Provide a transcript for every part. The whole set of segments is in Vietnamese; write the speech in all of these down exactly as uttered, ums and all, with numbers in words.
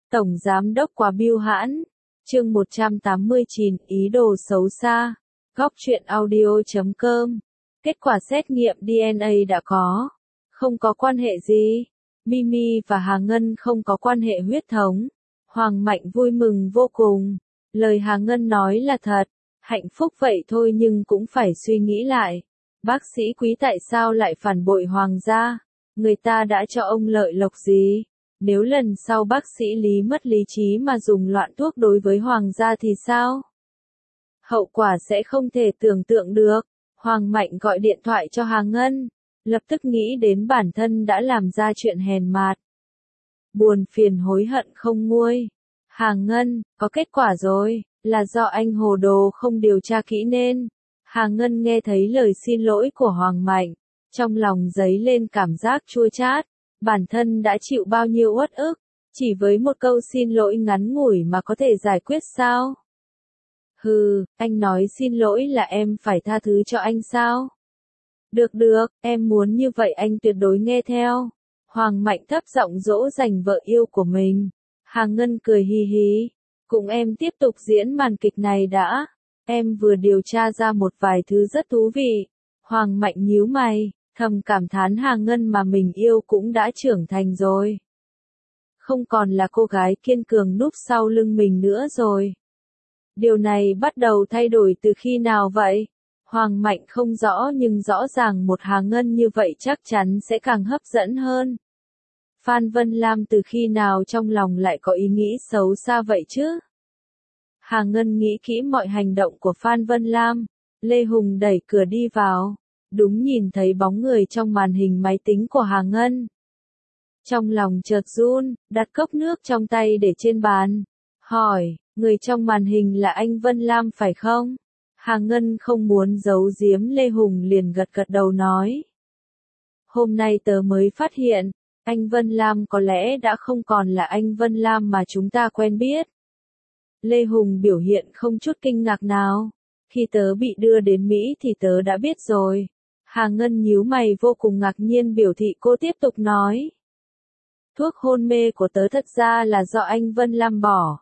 Tổng Giám đốc quá bưu hãn. Chương một trăm tám mươi chín, ý đồ xấu xa. Góc truyện audio chấm com. Kết quả xét nghiệm đê en a đã có. Không có quan hệ gì. Mimi và Hà Ngân không có quan hệ huyết thống. Hoàng Mạnh vui mừng vô cùng. Lời Hà Ngân nói là thật. Hạnh phúc vậy thôi nhưng cũng phải suy nghĩ lại. Bác sĩ Quý tại sao lại phản bội Hoàng gia? Người ta đã cho ông lợi lộc gì? Nếu lần sau bác sĩ Lý mất lý trí mà dùng loạn thuốc đối với Hoàng gia thì sao? Hậu quả sẽ không thể tưởng tượng được. Hoàng Mạnh gọi điện thoại cho Hà Ngân. Lập tức nghĩ đến bản thân đã làm ra chuyện hèn mạt. Buồn phiền hối hận không nguôi. Hà Ngân, có kết quả rồi, là do anh hồ đồ không điều tra kỹ nên. Hà Ngân nghe thấy lời xin lỗi của Hoàng Mạnh. Trong lòng dấy lên cảm giác chua chát. Bản thân đã chịu bao nhiêu uất ức. Chỉ với một câu xin lỗi ngắn ngủi mà có thể giải quyết sao? Hừ, anh nói xin lỗi là em phải tha thứ cho anh sao? Được được, em muốn như vậy anh tuyệt đối nghe theo. Hoàng Mạnh thấp giọng dỗ dành vợ yêu của mình. Hà Ngân cười hì hì. Cùng em tiếp tục diễn màn kịch này đã. Em vừa điều tra ra một vài thứ rất thú vị. Hoàng Mạnh nhíu mày, thầm cảm thán Hà Ngân mà mình yêu cũng đã trưởng thành rồi. Không còn là cô gái kiên cường núp sau lưng mình nữa rồi. Điều này bắt đầu thay đổi từ khi nào vậy? Hoàng Mạnh không rõ nhưng rõ ràng một Hà Ngân như vậy chắc chắn sẽ càng hấp dẫn hơn. Phan Vân Lam từ khi nào trong lòng lại có ý nghĩ xấu xa vậy chứ? Hà Ngân nghĩ kỹ mọi hành động của Phan Vân Lam. Lê Hùng đẩy cửa đi vào. Đúng nhìn thấy bóng người trong màn hình máy tính của Hà Ngân. Trong lòng chợt run, đặt cốc nước trong tay để trên bàn. Hỏi, người trong màn hình là anh Vân Lam phải không? Hà Ngân không muốn giấu giếm Lê Hùng liền gật gật đầu nói. Hôm nay tớ mới phát hiện, anh Vân Lam có lẽ đã không còn là anh Vân Lam mà chúng ta quen biết. Lê Hùng biểu hiện không chút kinh ngạc nào. Khi tớ bị đưa đến Mỹ thì tớ đã biết rồi. Hà Ngân nhíu mày vô cùng ngạc nhiên biểu thị cô tiếp tục nói. Thuốc hôn mê của tớ thật ra là do anh Vân Lam bỏ.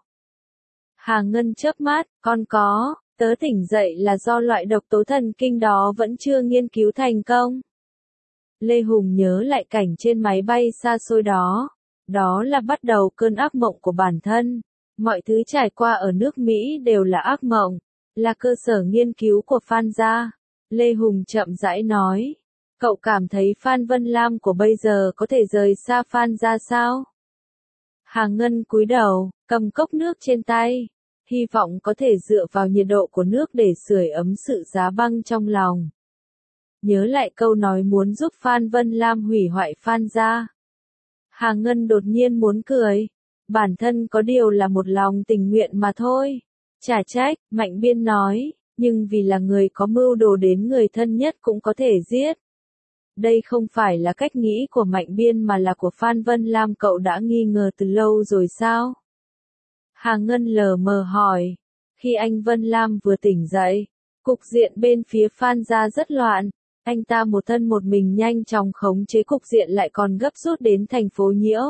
Hà Ngân chớp mắt, con có, tớ tỉnh dậy là do loại độc tố thần kinh đó vẫn chưa nghiên cứu thành công. Lê Hùng nhớ lại cảnh trên máy bay xa xôi đó. Đó là bắt đầu cơn ác mộng của bản thân. Mọi thứ trải qua ở nước Mỹ đều là ác mộng, là cơ sở nghiên cứu của Phan gia. Lê Hùng chậm rãi nói. Cậu cảm thấy Phan Vân Lam của bây giờ có thể rời xa Phan gia sao? Hà Ngân cúi đầu, cầm cốc nước trên tay. Hy vọng có thể dựa vào nhiệt độ của nước để sưởi ấm sự giá băng trong lòng. Nhớ lại câu nói muốn giúp Phan Vân Lam hủy hoại Phan gia. Hà Ngân đột nhiên muốn cười. Bản thân có điều là một lòng tình nguyện mà thôi. Chả trách, Mạnh Biên nói, nhưng vì là người có mưu đồ đến người thân nhất cũng có thể giết. Đây không phải là cách nghĩ của Mạnh Biên mà là của Phan Vân Lam, cậu đã nghi ngờ từ lâu rồi sao? Hà Ngân lờ mờ hỏi. Khi anh Vân Lam vừa tỉnh dậy, cục diện bên phía Phan gia rất loạn. Anh ta một thân một mình nhanh chóng khống chế cục diện lại còn gấp rút đến thành phố Nhiễu.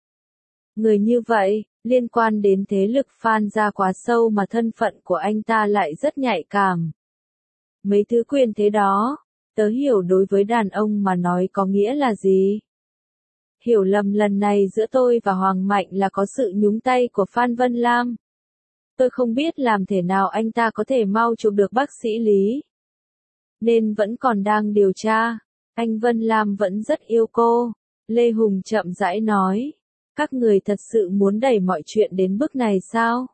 Người như vậy, liên quan đến thế lực Phan gia quá sâu mà thân phận của anh ta lại rất nhạy cảm. Mấy thứ quyền thế đó, tớ hiểu đối với đàn ông mà nói có nghĩa là gì. Hiểu lầm lần này giữa tôi và Hoàng Mạnh là có sự nhúng tay của Phan Vân Lam. Tôi không biết làm thế nào anh ta có thể mau chụp được bác sĩ Lý. Nên vẫn còn đang điều tra. Anh Vân Lam vẫn rất yêu cô. Lê Hùng chậm rãi nói. Các người thật sự muốn đẩy mọi chuyện đến bước này sao?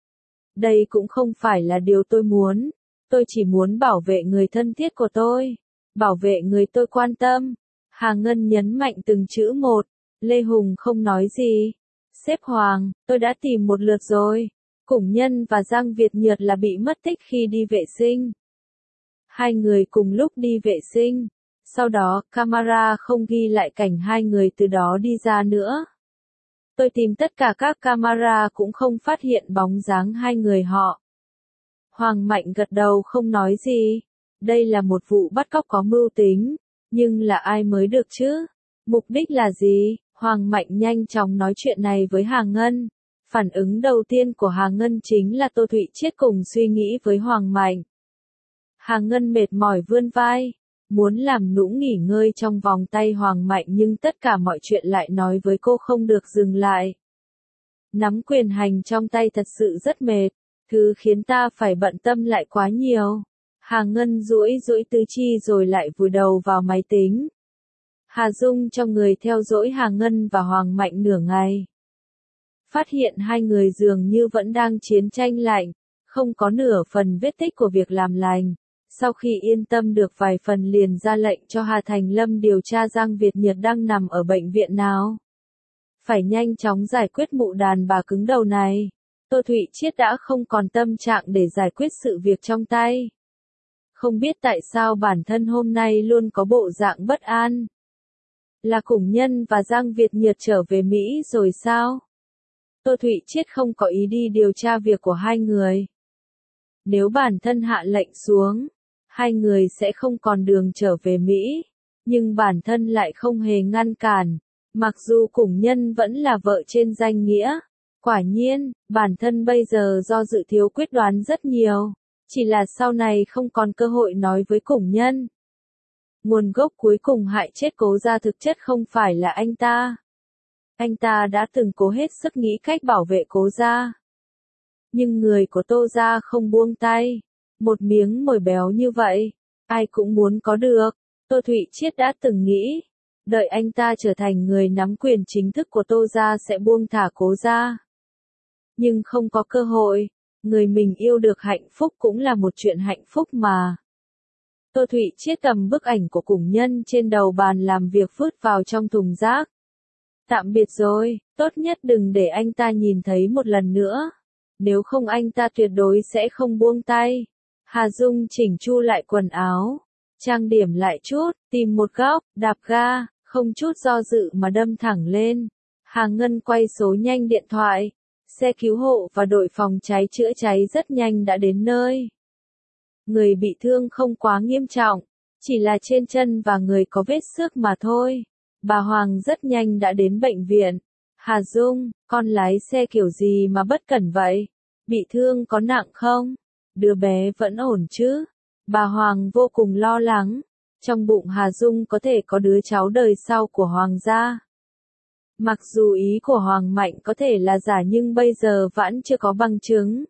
Đây cũng không phải là điều tôi muốn. Tôi chỉ muốn bảo vệ người thân thiết của tôi. Bảo vệ người tôi quan tâm. Hà Ngân nhấn mạnh từng chữ một. Lê Hùng không nói gì. Sếp Hoàng, tôi đã tìm một lượt rồi. Củng Nhân và Giang Việt Nhật là bị mất tích khi đi vệ sinh. Hai người cùng lúc đi vệ sinh. Sau đó, camera không ghi lại cảnh hai người từ đó đi ra nữa. Tôi tìm tất cả các camera cũng không phát hiện bóng dáng hai người họ. Hoàng Mạnh gật đầu không nói gì. Đây là một vụ bắt cóc có mưu tính. Nhưng là ai mới được chứ? Mục đích là gì? Hoàng Mạnh nhanh chóng nói chuyện này với Hà Ngân. Phản ứng đầu tiên của Hà Ngân chính là Tô Thụy Chiết cùng suy nghĩ với Hoàng Mạnh. Hà Ngân mệt mỏi vươn vai, muốn làm nũng nghỉ ngơi trong vòng tay Hoàng Mạnh nhưng tất cả mọi chuyện lại nói với cô không được dừng lại. Nắm quyền hành trong tay thật sự rất mệt, thứ khiến ta phải bận tâm lại quá nhiều. Hà Ngân duỗi duỗi tứ chi rồi lại vùi đầu vào máy tính. Hà Dung trong người theo dõi Hà Ngân và Hoàng Mạnh nửa ngày. Phát hiện hai người dường như vẫn đang chiến tranh lạnh, không có nửa phần vết tích của việc làm lành. Sau khi yên tâm được vài phần liền ra lệnh cho Hà Thành Lâm điều tra Giang Việt Nhiệt đang nằm ở bệnh viện nào. Phải nhanh chóng giải quyết mụ đàn bà cứng đầu này. Tô Thụy Chiết đã không còn tâm trạng để giải quyết sự việc trong tay. Không biết tại sao bản thân hôm nay luôn có bộ dạng bất an. Là Cùng Nhân và Giang Việt Nhiệt trở về Mỹ rồi sao? Tô Thụy Chiết không có ý đi điều tra việc của hai người. Nếu bản thân hạ lệnh xuống, hai người sẽ không còn đường trở về Mỹ. Nhưng bản thân lại không hề ngăn cản. Mặc dù Cùng Nhân vẫn là vợ trên danh nghĩa. Quả nhiên, bản thân bây giờ do dự thiếu quyết đoán rất nhiều. Chỉ là sau này không còn cơ hội nói với Cùng Nhân. Nguồn gốc cuối cùng hại chết Cố Gia thực chất không phải là anh ta. Anh ta đã từng cố hết sức nghĩ cách bảo vệ Cố Gia. Nhưng người của Tô Gia không buông tay. Một miếng mồi béo như vậy, ai cũng muốn có được. Tô Thụy Chiết đã từng nghĩ, đợi anh ta trở thành người nắm quyền chính thức của Tô Gia sẽ buông thả Cố Gia. Nhưng không có cơ hội, người mình yêu được hạnh phúc cũng là một chuyện hạnh phúc mà. Tô Thụy Chiết cầm bức ảnh của Cùng Nhân trên đầu bàn làm việc vứt vào trong thùng rác. Tạm biệt rồi, tốt nhất đừng để anh ta nhìn thấy một lần nữa. Nếu không anh ta tuyệt đối sẽ không buông tay. Hà Dung chỉnh chu lại quần áo, trang điểm lại chút, tìm một góc, đạp ga, không chút do dự mà đâm thẳng lên. Hà Ngân quay số nhanh điện thoại. Xe cứu hộ và đội phòng cháy chữa cháy rất nhanh đã đến nơi. Người bị thương không quá nghiêm trọng, chỉ là trên chân và người có vết xước mà thôi. Bà Hoàng rất nhanh đã đến bệnh viện. Hà Dung, con lái xe kiểu gì mà bất cẩn vậy? Bị thương có nặng không? Đứa bé vẫn ổn chứ? Bà Hoàng vô cùng lo lắng. Trong bụng Hà Dung có thể có đứa cháu đời sau của Hoàng gia. Mặc dù ý của Hoàng Mạnh có thể là giả nhưng bây giờ vẫn chưa có bằng chứng.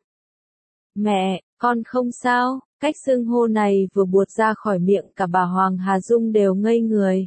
Mẹ, con không sao. Cách xưng hô này vừa buột ra khỏi miệng cả bà Hoàng Hà Dung đều ngây người.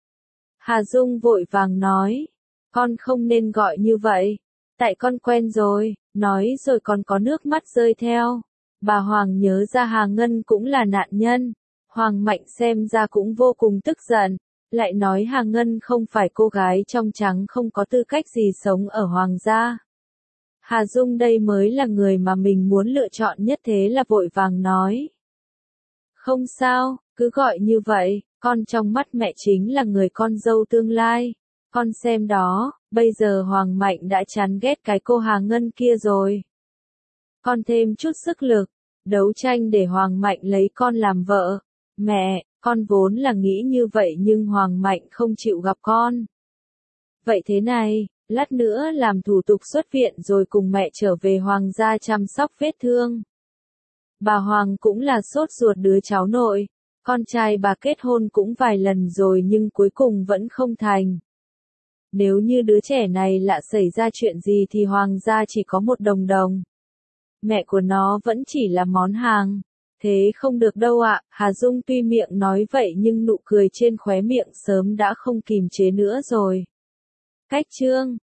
Hà Dung vội vàng nói, con không nên gọi như vậy. Tại con quen rồi, nói rồi còn có nước mắt rơi theo. Bà Hoàng nhớ ra Hà Ngân cũng là nạn nhân. Hoàng Mạnh xem ra cũng vô cùng tức giận. Lại nói Hà Ngân không phải cô gái trong trắng không có tư cách gì sống ở Hoàng gia. Hà Dung đây mới là người mà mình muốn lựa chọn nhất, thế là vội vàng nói. Không sao, cứ gọi như vậy, con trong mắt mẹ chính là người con dâu tương lai. Con xem đó, bây giờ Hoàng Mạnh đã chán ghét cái cô Hà Ngân kia rồi. Con thêm chút sức lực, đấu tranh để Hoàng Mạnh lấy con làm vợ. Mẹ, con vốn là nghĩ như vậy nhưng Hoàng Mạnh không chịu gặp con. Vậy thế này, lát nữa làm thủ tục xuất viện rồi cùng mẹ trở về Hoàng gia chăm sóc vết thương. Bà Hoàng cũng là sốt ruột đứa cháu nội. Con trai bà kết hôn cũng vài lần rồi nhưng cuối cùng vẫn không thành. Nếu như đứa trẻ này lạ xảy ra chuyện gì thì Hoàng gia chỉ có một đồng đồng. Mẹ của nó vẫn chỉ là món hàng. Thế không được đâu ạ. Hà Dung tuy miệng nói vậy nhưng nụ cười trên khóe miệng sớm đã không kìm chế nữa rồi. Cách chương